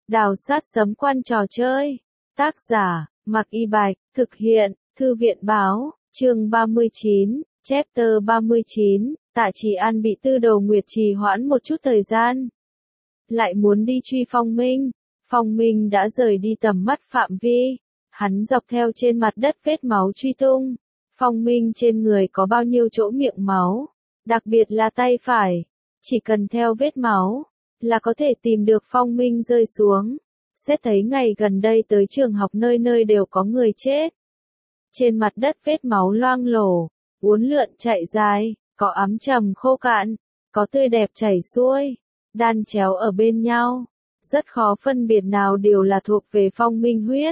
Đào sát sấm quan trò chơi. Tác giả, Mạc Y Bạch, thực hiện, Thư viện Báo, chương 39, chapter 39, Tạ Trì An bị Tư Đồ Nguyệt trì hoãn một chút thời gian. Lại muốn đi truy Phong Minh. Phong Minh đã rời đi tầm mắt phạm vi. Hắn dọc theo trên mặt đất vết máu truy tung. Phong Minh trên người có bao nhiêu chỗ miệng máu, đặc biệt là tay phải. Chỉ cần theo vết máu, là có thể tìm được Phong Minh rơi xuống. Xét thấy ngày gần đây tới trường học nơi nơi đều có người chết. Trên mặt đất vết máu loang lổ, uốn lượn chạy dài, có ám trầm khô cạn, có tươi đẹp chảy xuôi, đan chéo ở bên nhau. Rất khó phân biệt nào đều là thuộc về Phong Minh huyết.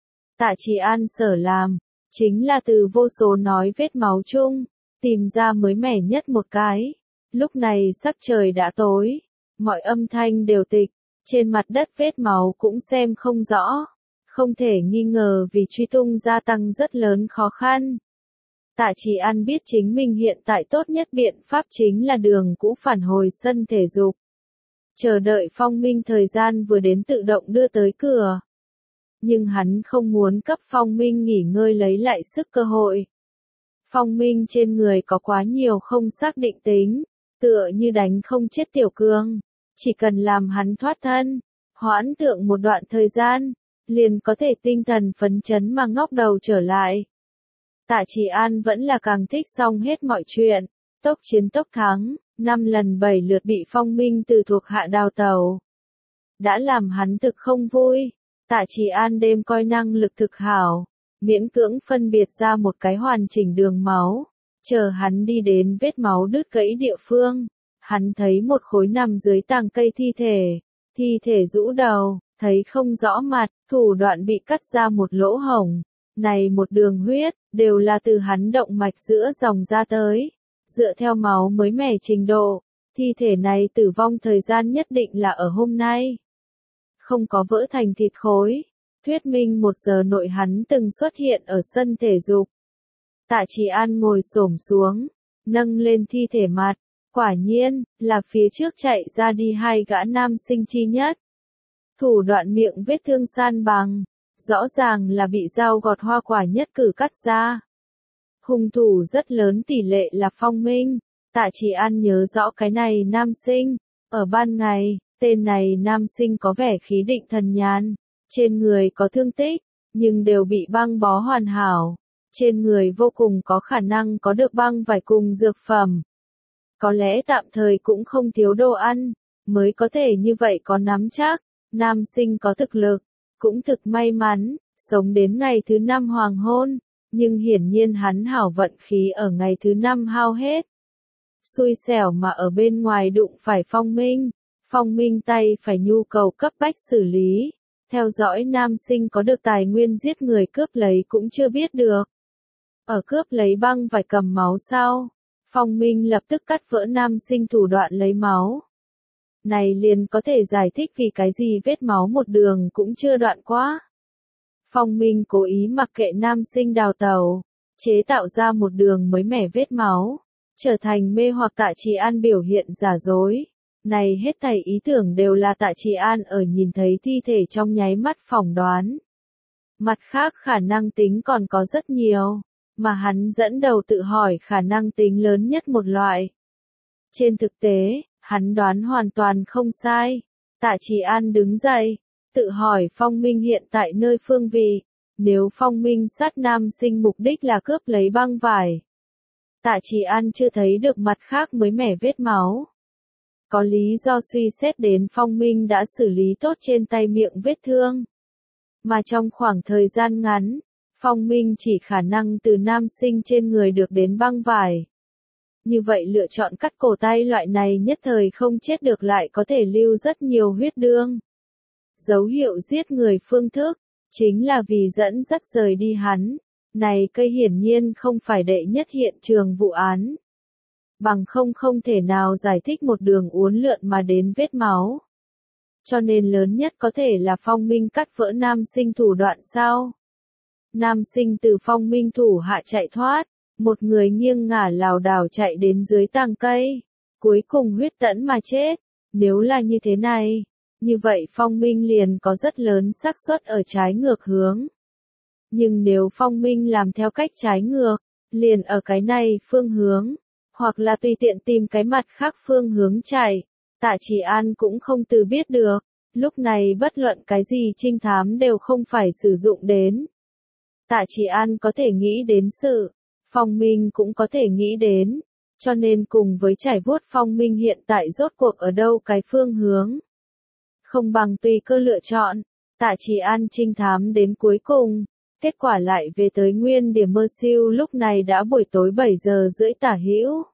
Tạ Trì An sở làm, chính là từ vô số nói vết máu chung, tìm ra mới mẻ nhất một cái. Lúc này sắc trời đã tối, mọi âm thanh đều tịch, trên mặt đất vết máu cũng xem không rõ. Không thể nghi ngờ vì truy tung gia tăng rất lớn khó khăn. Tạ Trì An biết chính mình hiện tại tốt nhất biện pháp chính là đường cũ phản hồi sân thể dục. Chờ đợi Phong Minh thời gian vừa đến tự động đưa tới cửa. Nhưng hắn không muốn cấp Phong Minh nghỉ ngơi lấy lại sức cơ hội. Phong Minh trên người có quá nhiều không xác định tính, tựa như đánh không chết Tiểu Cương. Chỉ cần làm hắn thoát thân, hoãn thượng một đoạn thời gian, liền có thể tinh thần phấn chấn mà ngóc đầu trở lại. Tạ Trì An vẫn là càng thích xong hết mọi chuyện, tốc chiến tốc thắng, 5 lần 7 lượt bị Phong Minh từ thuộc hạ đào tẩu. Đã làm hắn thực không vui. Tạ Trì An đêm coi năng lực thực hảo, miễn cưỡng phân biệt ra một cái hoàn chỉnh đường máu. Chờ hắn đi đến vết máu đứt gãy địa phương, hắn thấy một khối nằm dưới tàng cây thi thể rũ đầu, thấy không rõ mặt, thủ đoạn bị cắt ra một lỗ hổng. Này một đường huyết, đều là từ hắn động mạch giữa dòng ra tới. Dựa theo máu mới mẻ trình độ, thi thể này tử vong thời gian nhất định là ở hôm nay. Không có vỡ thành thịt khối, thuyết minh 1 giờ nội hắn từng xuất hiện ở sân thể dục. Tạ Trì An ngồi xổm xuống, nâng lên thi thể mặt, quả nhiên, là phía trước chạy ra đi 2 gã nam sinh chi nhất. Thủ đoạn miệng vết thương san bằng, rõ ràng là bị dao gọt hoa quả nhất cử cắt ra. Hung thủ rất lớn tỷ lệ là Phong Minh. Tạ Trì An nhớ rõ cái này nam sinh, ở ban ngày, tên này nam sinh có vẻ khí định thần nhàn, trên người có thương tích, nhưng đều bị băng bó hoàn hảo. Trên người vô cùng có khả năng có được băng vải cùng dược phẩm. Có lẽ tạm thời cũng không thiếu đồ ăn, mới có thể như vậy có nắm chắc. Nam sinh có thực lực, cũng thực may mắn, sống đến ngày thứ 5 hoàng hôn, nhưng hiển nhiên hắn hảo vận khí ở ngày thứ 5 hao hết. Xui xẻo mà ở bên ngoài đụng phải Phong Minh. Phong Minh tay phải nhu cầu cấp bách xử lý. Theo dõi nam sinh có được tài nguyên giết người cướp lấy cũng chưa biết được. Ở cướp lấy băng vải cầm máu sau, Phong Minh lập tức cắt vỡ nam sinh thủ đoạn lấy máu. Này liền có thể giải thích vì cái gì vết máu một đường cũng chưa đoạn quá. Phong Minh cố ý mặc kệ nam sinh đào tẩu, chế tạo ra một đường mới mẻ vết máu, trở thành mê hoặc Tạ Trì An biểu hiện giả dối. Này hết thảy ý tưởng đều là Tạ Trì An ở nhìn thấy thi thể trong nháy mắt phỏng đoán. Mặt khác khả năng tính còn có rất nhiều, mà hắn dẫn đầu tự hỏi khả năng tính lớn nhất một loại. Trên thực tế, hắn đoán hoàn toàn không sai. Tạ Trì An đứng dậy, tự hỏi Phong Minh hiện tại nơi phương vị. Nếu Phong Minh sát nam sinh mục đích là cướp lấy băng vải, Tạ Trì An chưa thấy được mặt khác mới mẻ vết máu. Có lý do suy xét đến Phong Minh đã xử lý tốt trên tay miệng vết thương. Mà trong khoảng thời gian ngắn, Phong Minh chỉ khả năng từ nam sinh trên người được đến băng vải. Như vậy lựa chọn cắt cổ tay loại này nhất thời không chết được lại có thể lưu rất nhiều huyết đương. Dấu hiệu giết người phương thức, chính là vì dẫn dắt rời đi hắn. Này cây hiển nhiên không phải đệ nhất hiện trường vụ án. Bằng không thể nào giải thích một đường uốn lượn mà đến vết máu. Cho nên lớn nhất có thể là Phong Minh cắt vỡ nam sinh thủ đoạn sau. Nam sinh từ Phong Minh thủ hạ chạy thoát, một người nghiêng ngả lảo đảo chạy đến dưới tàng cây, cuối cùng huyết tẫn mà chết. Nếu là như thế này, như vậy phong minh liền có rất lớn xác suất ở trái ngược hướng. Nhưng nếu phong minh làm theo cách trái ngược, liền ở cái này phương hướng, hoặc là tùy tiện tìm cái mặt khác phương hướng chạy, Tạ Chỉ An cũng không từ biết được, lúc này bất luận cái gì trinh thám đều không phải sử dụng đến. Tạ Chỉ An có thể nghĩ đến sự, phong minh cũng có thể nghĩ đến, cho nên cùng với trải vuốt phong minh hiện tại rốt cuộc ở đâu cái phương hướng. Không bằng tùy cơ lựa chọn, Tạ Chỉ An trinh thám đến cuối cùng, kết quả lại về tới nguyên điểm mơ siêu lúc này đã buổi tối 7 giờ rưỡi tả hữu.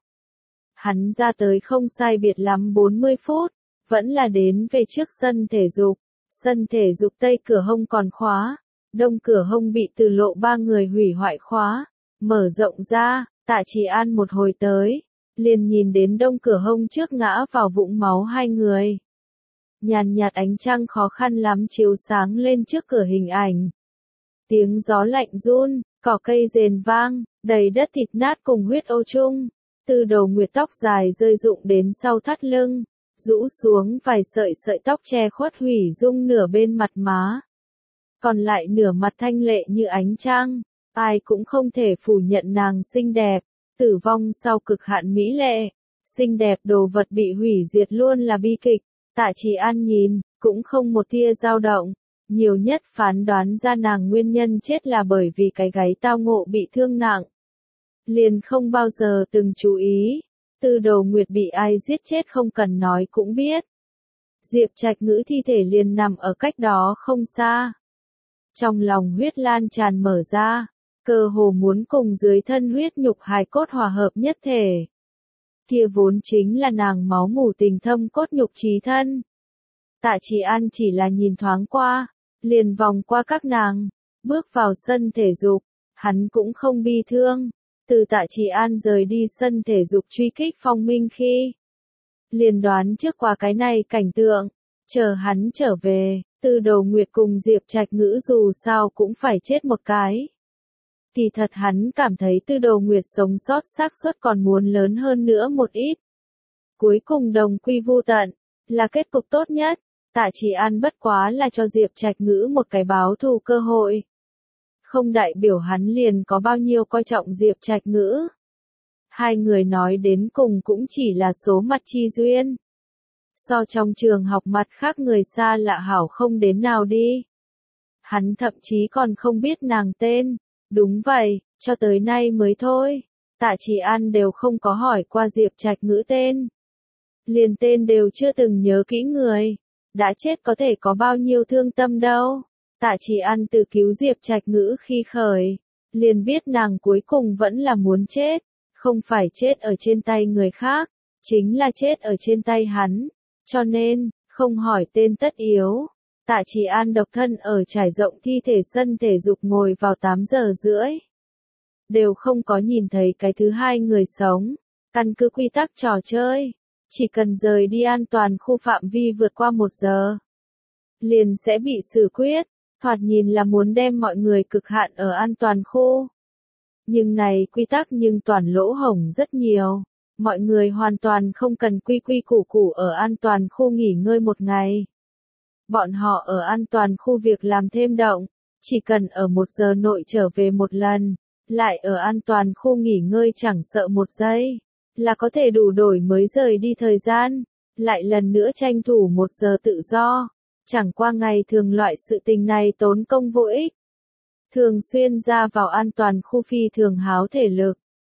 Hắn ra tới không sai biệt lắm 40 phút, vẫn là đến về trước sân thể dục. Sân thể dục tây cửa hông còn khóa, đông cửa hông bị từ lộ 3 người hủy hoại khóa, mở rộng ra, Tạ Chỉ An một hồi tới, liền nhìn đến đông cửa hông trước ngã vào vũng máu 2 người. Nhàn nhạt ánh trăng khó khăn lắm chiếu sáng lên trước cửa hình ảnh. Tiếng gió lạnh run, cỏ cây rền vang, đầy đất thịt nát cùng huyết ô chung. Từ đầu nguyệt tóc dài rơi rụng đến sau thắt lưng, rũ xuống vài sợi sợi tóc che khuất hủy dung nửa bên mặt má. Còn lại nửa mặt thanh lệ như ánh trăng, ai cũng không thể phủ nhận nàng xinh đẹp, tử vong sau cực hạn mỹ lệ. Xinh đẹp đồ vật bị hủy diệt luôn là bi kịch, Tạ Chỉ An nhìn, cũng không một tia dao động. Nhiều nhất phán đoán ra nàng nguyên nhân chết là bởi vì cái gáy tao ngộ bị thương nặng. Liền không bao giờ từng chú ý, Từ Đầu Nguyệt bị ai giết chết không cần nói cũng biết. Diệp Trạch Ngữ thi thể liền nằm ở cách đó không xa. Trong lòng huyết lan tràn mở ra, cơ hồ muốn cùng dưới thân huyết nhục hài cốt hòa hợp nhất thể. Kia vốn chính là nàng máu mủ tình thâm cốt nhục trí thân. Tạ Chỉ An chỉ là nhìn thoáng qua, liền vòng qua các nàng, bước vào sân thể dục, hắn cũng không bi thương. Từ Tạ Chỉ An rời đi sân thể dục truy kích phong minh khi, liền đoán trước qua cái này cảnh tượng, chờ hắn trở về, Từ Đầu Nguyệt cùng Diệp Trạch Ngữ dù sao cũng phải chết một cái. Kỳ thật hắn cảm thấy Từ Đầu Nguyệt sống sót xác suất còn muốn lớn hơn nữa một ít. Cuối cùng đồng quy vu tận, là kết cục tốt nhất. Tạ Chỉ An bất quá là cho Diệp Trạch Ngữ một cái báo thù cơ hội. Không đại biểu hắn liền có bao nhiêu coi trọng Diệp Trạch Ngữ. Hai người nói đến cùng cũng chỉ là số mặt chi duyên. So trong trường học mặt khác người xa lạ hảo không đến nào đi. Hắn thậm chí còn không biết nàng tên. Đúng vậy, cho tới nay mới thôi. Tạ Chỉ An đều không có hỏi qua Diệp Trạch Ngữ tên. Liền tên đều chưa từng nhớ kỹ người. Đã chết có thể có bao nhiêu thương tâm đâu. Tạ Chỉ An từ cứu Diệp Trạch Ngữ khi khởi, liền biết nàng cuối cùng vẫn là muốn chết, không phải chết ở trên tay người khác, chính là chết ở trên tay hắn, cho nên, không hỏi tên tất yếu. Tạ Chỉ An độc thân ở trải rộng thi thể sân thể dục ngồi vào 8 giờ rưỡi. Đều không có nhìn thấy cái thứ hai người sống, căn cứ quy tắc trò chơi, chỉ cần rời đi an toàn khu phạm vi vượt qua 1 giờ, liền sẽ bị xử quyết. Thoạt nhìn là muốn đem mọi người cực hạn ở an toàn khu. Nhưng này quy tắc nhưng toàn lỗ hổng rất nhiều. Mọi người hoàn toàn không cần quy quy củ củ ở an toàn khu nghỉ ngơi một ngày. Bọn họ ở an toàn khu việc làm thêm động, chỉ cần ở 1 giờ nội trở về một lần, lại ở an toàn khu nghỉ ngơi chẳng sợ 1 giây, là có thể đủ đổi mới rời đi thời gian, lại lần nữa tranh thủ 1 giờ tự do. Chẳng qua ngày thường loại sự tình này tốn công vô ích. Thường xuyên ra vào an toàn khu phi thường háo thể lực.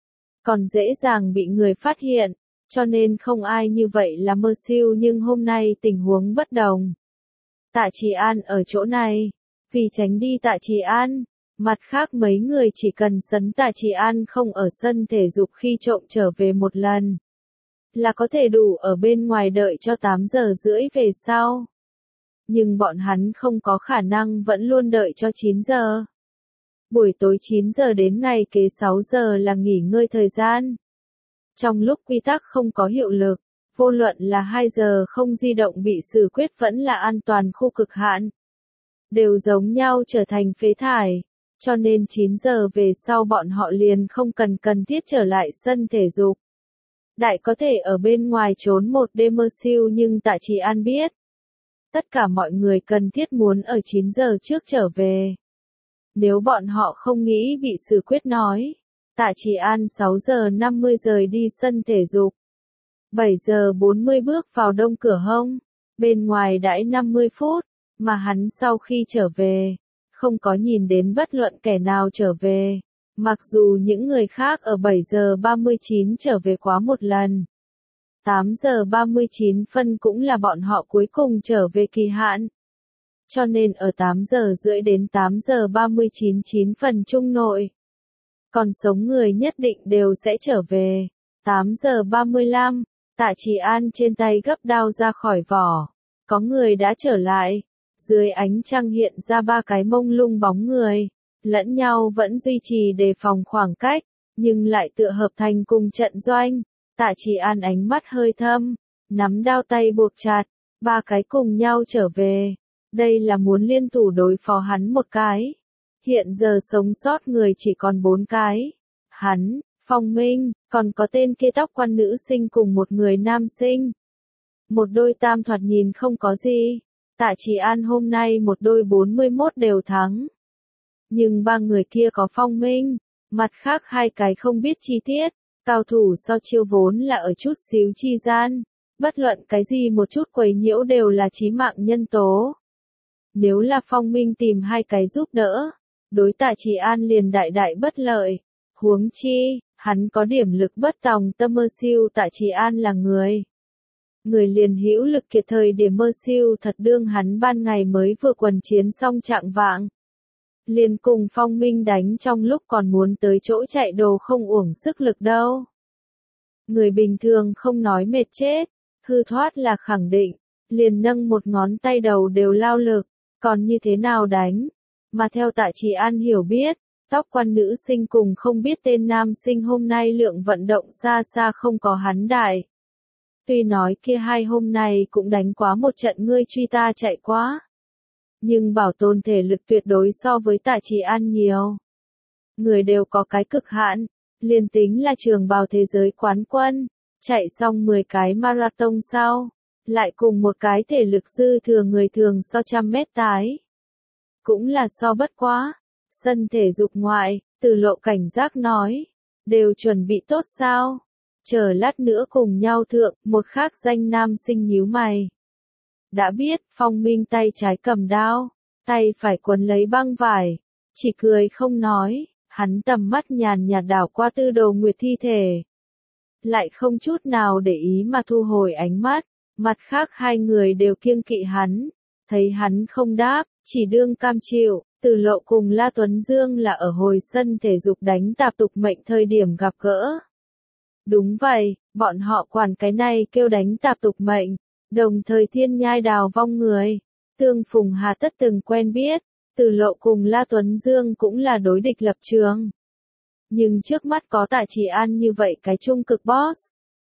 Còn dễ dàng bị người phát hiện, cho nên không ai như vậy là mơ siêu nhưng hôm nay tình huống bất đồng. Tạ Chỉ An ở chỗ này, vì tránh đi Tạ Chỉ An, mặt khác mấy người chỉ cần sấn Tạ Chỉ An không ở sân thể dục khi trộm trở về một lần, là có thể đủ ở bên ngoài đợi cho 8 giờ rưỡi về sau. Nhưng bọn hắn không có khả năng vẫn luôn đợi cho 9 giờ. Buổi tối 9 giờ đến ngày kế 6 giờ là nghỉ ngơi thời gian. Trong lúc quy tắc không có hiệu lực, vô luận là 2 giờ không di động bị xử quyết vẫn là an toàn khu cực hạn. Đều giống nhau trở thành phế thải, cho nên 9 giờ về sau bọn họ liền không cần thiết trở lại sân thể dục. Đại có thể ở bên ngoài trốn một đêm mơ siêu nhưng Tạ Chỉ An biết. tất cả mọi người cần thiết muốn ở 9 giờ trước trở về. Nếu bọn họ không nghĩ bị xử quyết nói. Tạ Chỉ An 6 giờ 50 rời đi sân thể dục. 7 giờ 40 bước vào đông cửa hông. Bên ngoài đãi 50 phút, mà hắn sau khi trở về, không có nhìn đến bất luận kẻ nào trở về. Mặc dù những người khác ở 7 giờ 39 trở về quá một lần. 8 giờ 39 phân cũng là bọn họ cuối cùng trở về kỳ hạn. Cho nên ở 8 giờ rưỡi đến 8 giờ 39 9 phần chung nội. Còn sống người nhất định đều sẽ trở về. 8 giờ 35, Tạ Chỉ An trên tay gấp đao ra khỏi vỏ. Có người đã trở lại. Dưới ánh trăng hiện ra ba cái mông lung bóng người. Lẫn nhau vẫn duy trì đề phòng khoảng cách, nhưng lại tựa hợp thành cùng trận doanh. Tạ Chỉ An ánh mắt hơi thâm, nắm đao tay buộc chặt, ba cái cùng nhau trở về. Đây là muốn liên thủ đối phó hắn một cái. Hiện giờ sống sót người chỉ còn 4 cái. Hắn, Phong Minh, còn có tên kia tóc quan nữ sinh cùng một người nam sinh. Một đôi tam thoạt nhìn không có gì. Tạ Chỉ An hôm nay một đôi 41 đều thắng. Nhưng ba người kia có Phong Minh, mặt khác hai cái không biết chi tiết. Cao thủ so chiêu vốn là ở chút xíu chi gian. Bất luận cái gì một chút quấy nhiễu đều là chí mạng nhân tố. Nếu là Phong Minh tìm hai cái giúp đỡ, đối Tạ Chỉ An liền đại đại bất lợi. Huống chi, hắn có điểm lực bất tòng tâm mơ siêu. Tạ Chỉ An là người liền hữu lực kiệt thời điểm mơ siêu thật đương hắn ban ngày mới vừa quần chiến xong trạng vạng. Liền cùng Phong Minh đánh trong lúc còn muốn tới chỗ chạy đồ không uổng sức lực đâu. Người bình thường không nói mệt chết, hư thoát là khẳng định, liền nâng một ngón tay đầu đều lao lực, còn như thế nào đánh. Mà theo Tạ Chỉ An hiểu biết, tóc quan nữ sinh cùng không biết tên nam sinh hôm nay lượng vận động xa xa không có hắn đại. Tuy nói kia hai hôm nay cũng đánh quá một trận ngươi truy ta chạy quá. Nhưng bảo tồn thể lực tuyệt đối so với Tạ Chỉ An nhiều. Người đều có cái cực hạn, liền tính là trường bào thế giới quán quân, chạy xong 10 cái marathon sau, lại cùng một cái thể lực dư thừa người thường so 100 mét tái. Cũng là so bất quá. Sân thể dục ngoại, Từ Lộ cảnh giác nói, đều chuẩn bị tốt sao? Chờ lát nữa cùng nhau thượng, một khác danh nam sinh nhíu mày. Đã biết, Phong Minh tay trái cầm đao, tay phải quấn lấy băng vải, chỉ cười không nói, hắn tầm mắt nhàn nhạt đảo qua Tư Đồ Nguyệt thi thể. Lại không chút nào để ý mà thu hồi ánh mắt, mặt khác hai người đều kiêng kỵ hắn, thấy hắn không đáp, chỉ đương cam chịu. Từ Lộ cùng La Tuấn Dương là ở hồi sân thể dục đánh tạp tục mệnh thời điểm gặp gỡ. Đúng vậy, bọn họ quản cái này kêu đánh tạp tục mệnh, đồng thời thiên nhai đào vong người. Tương Phùng hà tất từng quen biết, Từ Lộ cùng La Tuấn Dương cũng là đối địch lập trường. Nhưng trước mắt có Tạ Chỉ An như vậy cái trung cực boss.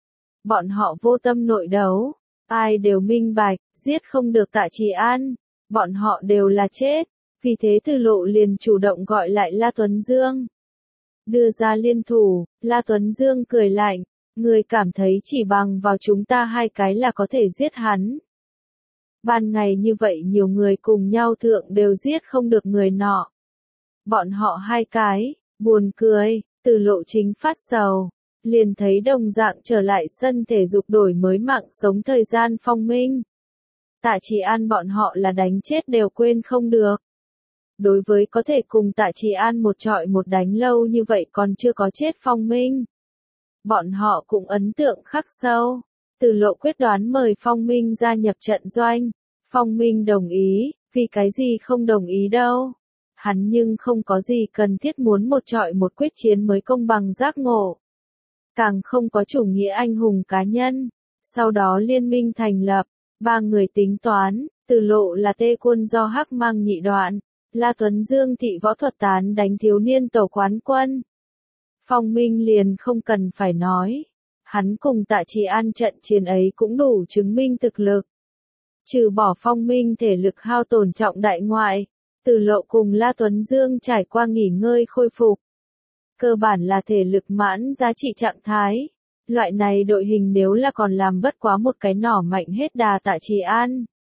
Bọn họ vô tâm nội đấu, ai đều minh bạch, giết không được Tạ Chỉ An, bọn họ đều là chết. Vì thế Từ Lộ liền chủ động gọi lại La Tuấn Dương. Đưa ra liên thủ, La Tuấn Dương cười lạnh, người cảm thấy chỉ bằng vào chúng ta hai cái là có thể giết hắn. Ban ngày như vậy nhiều người cùng nhau thượng đều giết không được người nọ. Bọn họ hai cái, buồn cười, Từ Lộ chính phát sầu, liền thấy đồng dạng trở lại sân thể dục đổi mới mạng sống thời gian Phong Minh. Tạ Chỉ An bọn họ là đánh chết đều quên không được. Đối với có thể cùng Tạ Chỉ An một trọi một đánh lâu như vậy còn chưa có chết Phong Minh. Bọn họ cũng ấn tượng khắc sâu. Từ Lộ quyết đoán mời Phong Minh gia nhập trận doanh. Phong Minh đồng ý, vì cái gì không đồng ý đâu. Hắn nhưng không có gì cần thiết muốn một trọi một quyết chiến mới công bằng giác ngộ. Càng không có chủ nghĩa anh hùng cá nhân. Sau đó liên minh thành lập, ba người tính toán, Từ Lộ là tê quân do Hắc Mang nhị đoạn. La Tuấn Dương thị võ thuật tán đánh thiếu niên tổ quán quân. Phong Minh liền không cần phải nói. Hắn cùng Tạ Chỉ An trận chiến ấy cũng đủ chứng minh thực lực. Trừ bỏ Phong Minh thể lực hao tổn trọng đại ngoại, Từ Lộ cùng La Tuấn Dương trải qua nghỉ ngơi khôi phục. Cơ bản là thể lực mãn giá trị trạng thái. Loại này đội hình nếu là còn làm bất quá một cái nỏ mạnh hết đà Tạ Chỉ An.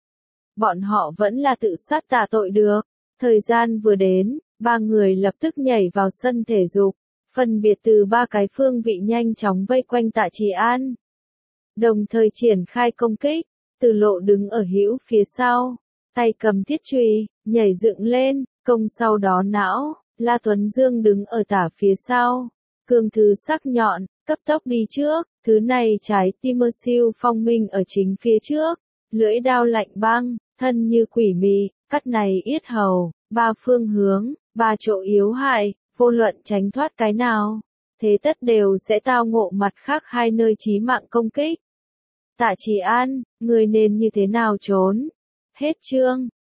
bọn họ vẫn là tự sát tạ tội được. Thời gian vừa đến, ba người lập tức nhảy vào sân thể dục, phân biệt từ ba cái phương vị nhanh chóng vây quanh Tạ Trì An. Đồng thời triển khai công kích, Từ Lộ đứng ở hữu phía sau, tay cầm thiết chùy, nhảy dựng lên, công sau đó não, La Tuấn Dương đứng ở tả phía sau, cương thứ sắc nhọn, cấp tốc đi trước, thứ này trái tim mơ siêu phong minh ở chính phía trước, lưỡi đao lạnh băng, thân như quỷ mị, cắt này yết hầu, ba phương hướng, ba chỗ yếu hại, vô luận tránh thoát cái nào, thế tất đều sẽ tao ngộ mặt khác hai nơi chí mạng công kích. Tạ Trì An, người nên như thế nào trốn? Hết chương.